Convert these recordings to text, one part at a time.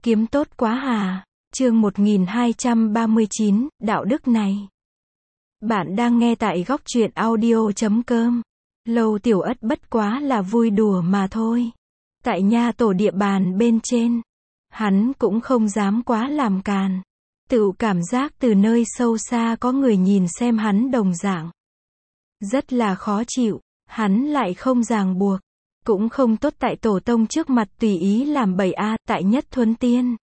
Kiếm tốt quá hà. Chương 1239, đạo đức này. Bạn đang nghe tại góc truyện audio.com. Lâu Tiểu Ất bất quá là vui đùa mà thôi. Tại nha tổ địa bàn bên trên, hắn cũng không dám quá làm càn. Tự cảm giác từ nơi sâu xa có người nhìn xem hắn đồng dạng. Rất là khó chịu, hắn lại không ràng buộc. Cũng không tốt tại tổ tông trước mặt tùy ý làm bậy tại Nhất Thuấn Tiên.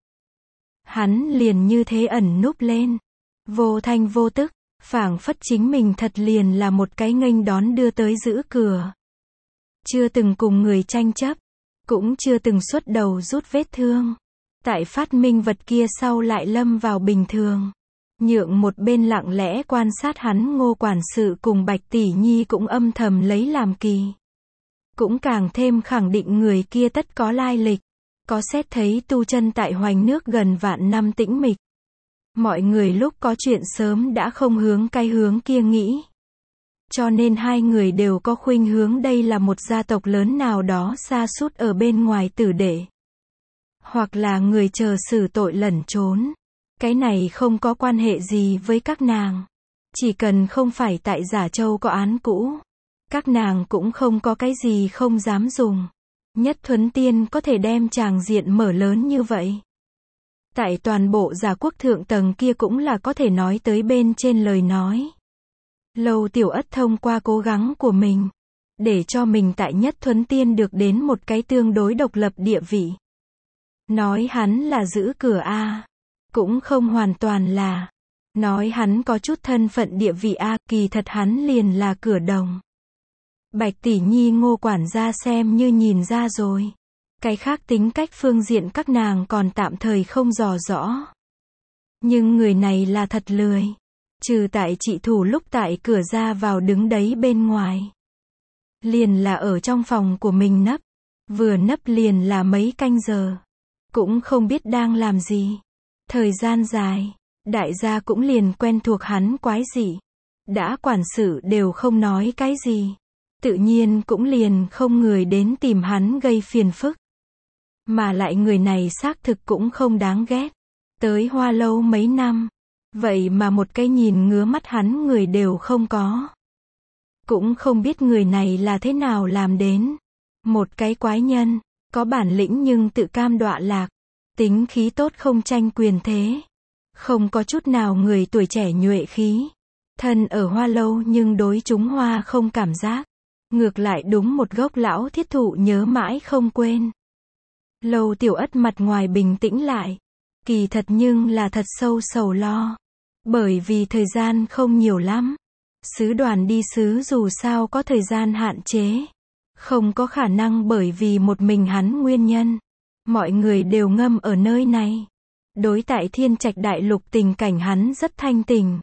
Hắn liền như thế ẩn núp lên. Vô thanh vô tức, phảng phất chính mình thật liền là một cái nghênh đón đưa tới giữ cửa. Chưa từng cùng người tranh chấp, cũng chưa từng xuất đầu rút vết thương. Tại phát minh vật kia sau lại lâm vào bình thường. Nhượng một bên lặng lẽ quan sát hắn Ngô quản sự cùng Bạch Tỷ Nhi cũng âm thầm lấy làm kỳ. Cũng càng thêm khẳng định người kia tất có lai lịch. Có xét thấy tu chân tại Hoành nước gần vạn năm tĩnh mịch. Mọi người lúc có chuyện sớm đã không hướng cái hướng kia nghĩ. Cho nên hai người đều có khuynh hướng đây là một gia tộc lớn nào đó sa sút ở bên ngoài tử đệ. Hoặc là người chờ xử tội lẩn trốn. Cái này không có quan hệ gì với các nàng. Chỉ cần không phải tại Giả Châu có án cũ. Các nàng cũng không có cái gì không dám dùng. Nhất Thuấn Tiên có thể đem tràng diện mở lớn như vậy. Tại toàn bộ Giả Quốc thượng tầng kia cũng là có thể nói tới bên trên lời nói. Lâu Tiểu Ất thông qua cố gắng của mình, để cho mình tại Nhất Thuấn Tiên được đến một cái tương đối độc lập địa vị. Nói hắn là giữ cửa cũng không hoàn toàn là. Nói hắn có chút thân phận địa vị kỳ thật hắn liền là cửa đồng. Bạch Tỷ Nhi Ngô quản gia xem như nhìn ra rồi. Cái khác tính cách phương diện các nàng còn tạm thời không dò rõ. Nhưng người này là thật lười. Trừ tại trị thủ lúc tại cửa ra vào đứng đấy bên ngoài. Liền là ở trong phòng của mình nấp. Vừa nấp liền là mấy canh giờ. Cũng không biết đang làm gì. Thời gian dài, đại gia cũng liền quen thuộc hắn quái dị. Đã quản sự đều không nói cái gì. Tự nhiên cũng liền không người đến tìm hắn gây phiền phức. Mà lại người này xác thực cũng không đáng ghét. Tới Hoa Lâu mấy năm. Vậy mà một cái nhìn ngứa mắt hắn người đều không có. Cũng không biết người này là thế nào làm đến. Một cái quái nhân, có bản lĩnh nhưng tự cam đọa lạc. Tính khí tốt không tranh quyền thế. Không có chút nào người tuổi trẻ nhuệ khí. Thân ở Hoa Lâu nhưng đối chúng hoa không cảm giác. Ngược lại đúng một gốc lão thiết thụ nhớ mãi không quên. Lâu Tiểu Ất mặt ngoài bình tĩnh lại. Kỳ thật nhưng là thật sâu sầu lo. Bởi vì thời gian không nhiều lắm. Sứ đoàn đi sứ dù sao có thời gian hạn chế. Không có khả năng bởi vì một mình hắn nguyên nhân. Mọi người đều ngâm ở nơi này. Đối tại Thiên Trạch Đại Lục tình cảnh hắn rất thanh tình.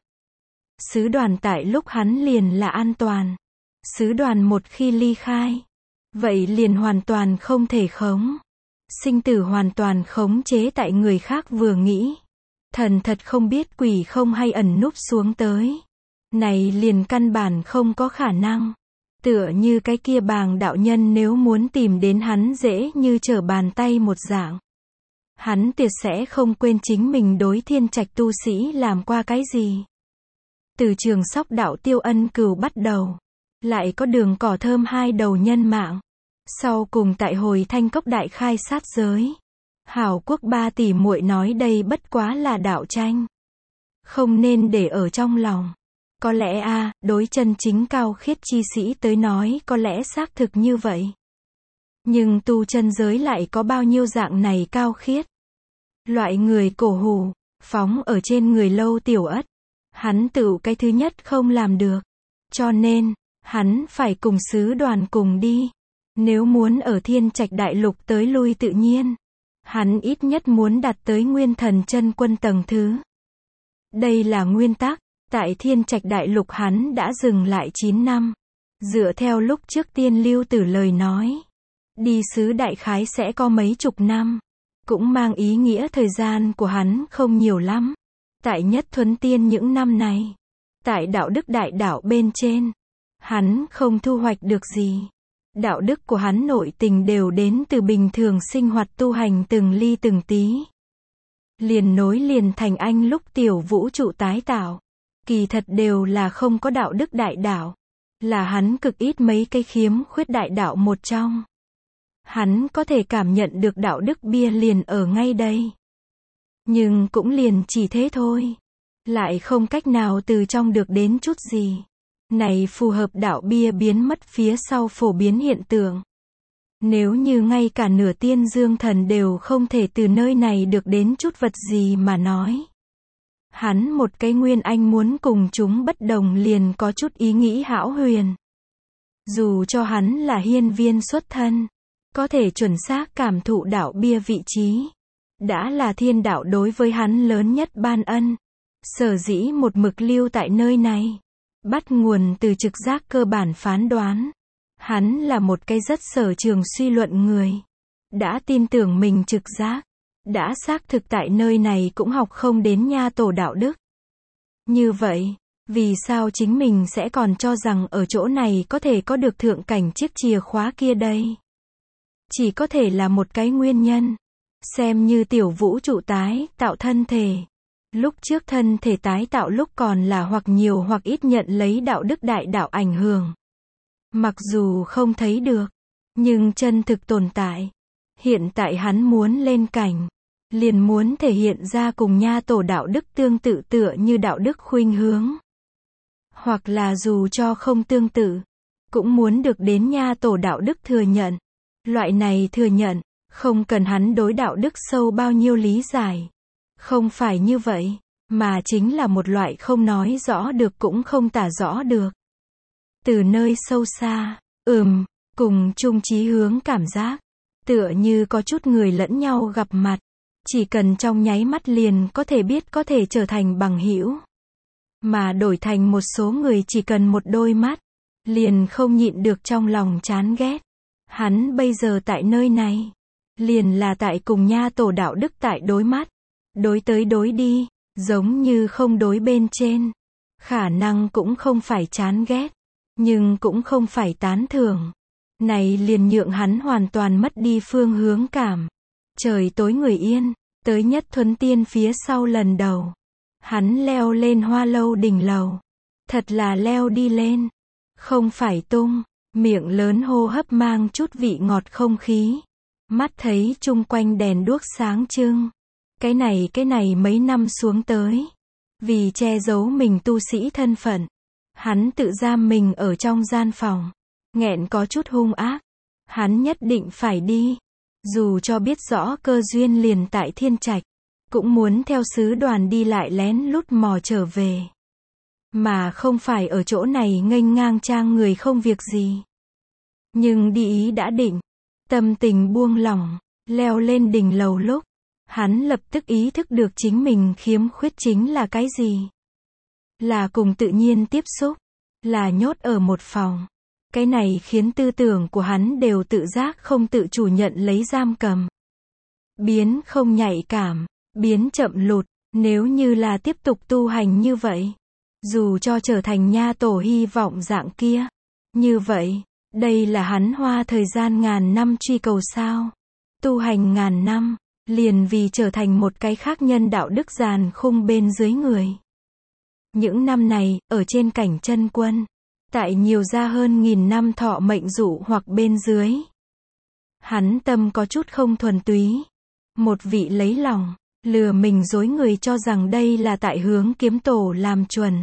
Sứ đoàn tại lúc hắn liền là an toàn. Sứ đoàn một khi ly khai. Vậy liền hoàn toàn không thể khống. Sinh tử hoàn toàn khống chế tại người khác vừa nghĩ. Thần thật không biết quỷ không hay ẩn núp xuống tới. Này liền căn bản không có khả năng. Tựa như cái kia Bàng đạo nhân nếu muốn tìm đến hắn dễ như trở bàn tay một dạng. Hắn tuyệt sẽ không quên chính mình đối Thiên Trạch tu sĩ làm qua cái gì. Từ Trường Sóc đạo Tiêu Ân Cừu bắt đầu. Lại có Đường Cỏ Thơm hai đầu nhân mạng. Sau cùng tại Hồi Thanh Cốc đại khai sát giới. Hảo Quốc ba tỷ muội nói đây bất quá là đạo tranh. Không nên để ở trong lòng. Có lẽ đối chân chính cao khiết chi sĩ tới nói có lẽ xác thực như vậy. Nhưng tu chân giới lại có bao nhiêu dạng này cao khiết. Loại người cổ hủ, phóng ở trên người Lâu Tiểu Ất. Hắn tự cái thứ nhất không làm được. Cho nên, hắn phải cùng sứ đoàn cùng đi. Nếu muốn ở Thiên Trạch Đại Lục tới lui tự nhiên. Hắn ít nhất muốn đạt tới Nguyên Thần Chân Quân tầng thứ. Đây là nguyên tắc. Tại Thiên Trạch Đại Lục hắn đã dừng lại 9 năm. Dựa theo lúc trước Tiên Lưu Tử lời nói. Đi sứ đại khái sẽ có mấy chục năm. Cũng mang ý nghĩa thời gian của hắn không nhiều lắm. Tại Nhất Thuấn Tiên những năm này. Tại đạo đức đại đạo bên trên. Hắn không thu hoạch được gì. Đạo đức của hắn nội tình đều đến từ bình thường sinh hoạt tu hành từng ly từng tí. liền nối liền thành anh lúc tiểu vũ trụ tái tạo. Kỳ thật đều là không có đạo đức đại đạo. Là hắn cực ít mấy cái khiếm khuyết đại đạo một trong. Hắn có thể cảm nhận được đạo đức bia liền ở ngay đây. Nhưng cũng liền chỉ thế thôi. Lại không cách nào từ trong được đến chút gì. Này phù hợp đạo bia biến mất phía sau phổ biến hiện tượng. Nếu như ngay cả nửa tiên dương thần đều không thể từ nơi này được đến chút vật gì mà nói. Hắn một cái nguyên anh muốn cùng chúng bất đồng liền có chút ý nghĩ hão huyền. Dù cho hắn là hiên viên xuất thân, có thể chuẩn xác cảm thụ đạo bia vị trí. Đã là thiên đạo đối với hắn lớn nhất ban ân. Sở dĩ một mực lưu tại nơi này. Bắt nguồn từ trực giác cơ bản phán đoán. Hắn là một cái rất sở trường suy luận người. Đã tin tưởng mình trực giác. Đã xác thực tại nơi này cũng học không đến nha tổ đạo đức. Như vậy, vì sao chính mình sẽ còn cho rằng ở chỗ này có thể có được thượng cảnh chiếc chìa khóa kia đây? Chỉ có thể là một cái nguyên nhân. Xem như tiểu vũ trụ tái tạo thân thể. Lúc trước thân thể tái tạo lúc còn là hoặc nhiều hoặc ít nhận lấy đạo đức đại đạo ảnh hưởng. Mặc dù không thấy được, nhưng chân thực tồn tại. Hiện tại hắn muốn lên cảnh, liền muốn thể hiện ra cùng nha tổ đạo đức tương tự tựa như đạo đức khuynh hướng. Hoặc là dù cho không tương tự, cũng muốn được đến nha tổ đạo đức thừa nhận. Loại này thừa nhận, không cần hắn đối đạo đức sâu bao nhiêu lý giải. Không phải như vậy, mà chính là một loại không nói rõ được cũng không tả rõ được. Từ nơi sâu xa, cùng chung chí hướng cảm giác, tựa như có chút người lẫn nhau gặp mặt, chỉ cần trong nháy mắt liền có thể biết có thể trở thành bằng hữu. Mà đổi thành một số người chỉ cần một đôi mắt, liền không nhịn được trong lòng chán ghét. Hắn bây giờ tại nơi này, liền là tại cùng nha tổ đạo đức tại đối mắt, đối tới đối đi, giống như không đối bên trên. Khả năng cũng không phải chán ghét, nhưng cũng không phải tán thưởng. Này liền nhượng hắn hoàn toàn mất đi phương hướng cảm. Trời tối người yên, tới nhất thuấn tiên phía sau lần đầu. Hắn leo lên hoa lâu đỉnh lầu. Thật là leo đi lên. Không phải tung, miệng lớn hô hấp mang chút vị ngọt không khí. Mắt thấy chung quanh đèn đuốc sáng trưng. Cái này mấy năm xuống tới. Vì che giấu mình tu sĩ thân phận. Hắn tự giam mình ở trong gian phòng. Nghẹn có chút hung ác. Hắn nhất định phải đi. Dù cho biết rõ cơ duyên liền tại thiên trạch. Cũng muốn theo sứ đoàn đi lại lén lút mò trở về. Mà không phải ở chỗ này nghênh ngang trang người không việc gì. Nhưng đi ý đã định. Tâm tình buông lỏng. Leo lên đỉnh lầu lúc. Hắn lập tức ý thức được chính mình khiếm khuyết chính là cái gì. Là cùng tự nhiên tiếp xúc. Là nhốt ở một phòng. Cái này khiến tư tưởng của hắn đều tự giác không tự chủ nhận lấy giam cầm. Biến không nhạy cảm, biến chậm lụt, nếu như là tiếp tục tu hành như vậy. Dù cho trở thành nha tổ hy vọng dạng kia. Như vậy, đây là hắn hoa thời gian ngàn năm truy cầu sao. Tu hành ngàn năm, liền vì trở thành một cái khác nhân đạo đức giàn khung bên dưới người. Những năm này, ở trên cảnh chân quân. Tại nhiều ra hơn 1000 năm thọ mệnh dụ hoặc bên dưới. Hắn tâm có chút không thuần túy. Một vị lấy lòng, lừa mình dối người cho rằng đây là tại hướng kiếm tổ làm chuẩn.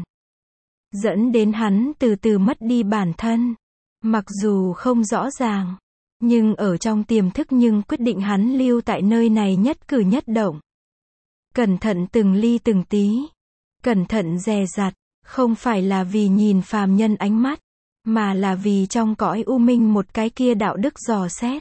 Dẫn đến hắn từ từ mất đi bản thân. Mặc dù không rõ ràng, nhưng ở trong tiềm thức nhưng quyết định hắn lưu tại nơi này nhất cử nhất động. Cẩn thận từng ly từng tí. Cẩn thận dè dặt. Không phải là vì nhìn phàm nhân ánh mắt, mà là vì trong cõi u minh một cái kia đạo đức dò xét.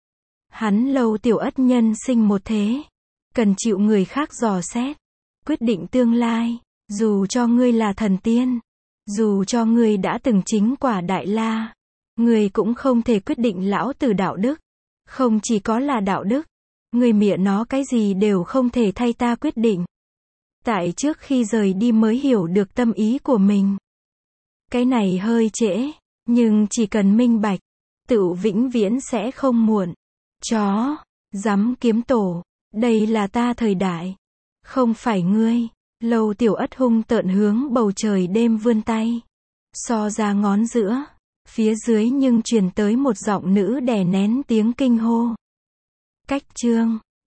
Hắn lâu tiểu ất nhân sinh một thế, cần chịu người khác dò xét, quyết định tương lai, dù cho ngươi là thần tiên, dù cho ngươi đã từng chính quả đại la, ngươi cũng không thể quyết định lão tử đạo đức. Không chỉ có là đạo đức, ngươi mịa nó cái gì đều không thể thay ta quyết định. Tại trước khi rời đi mới hiểu được tâm ý của mình. Cái này hơi trễ, nhưng chỉ cần minh bạch, tựu vĩnh viễn sẽ không muộn. Chó, dám kiếm tổ, đây là ta thời đại. Không phải ngươi. Lâu Tiểu Ất hung tợn hướng bầu trời đêm vươn tay. So ra ngón giữa. Phía dưới nhưng truyền tới một giọng nữ đè nén tiếng kinh hô. Cách chương.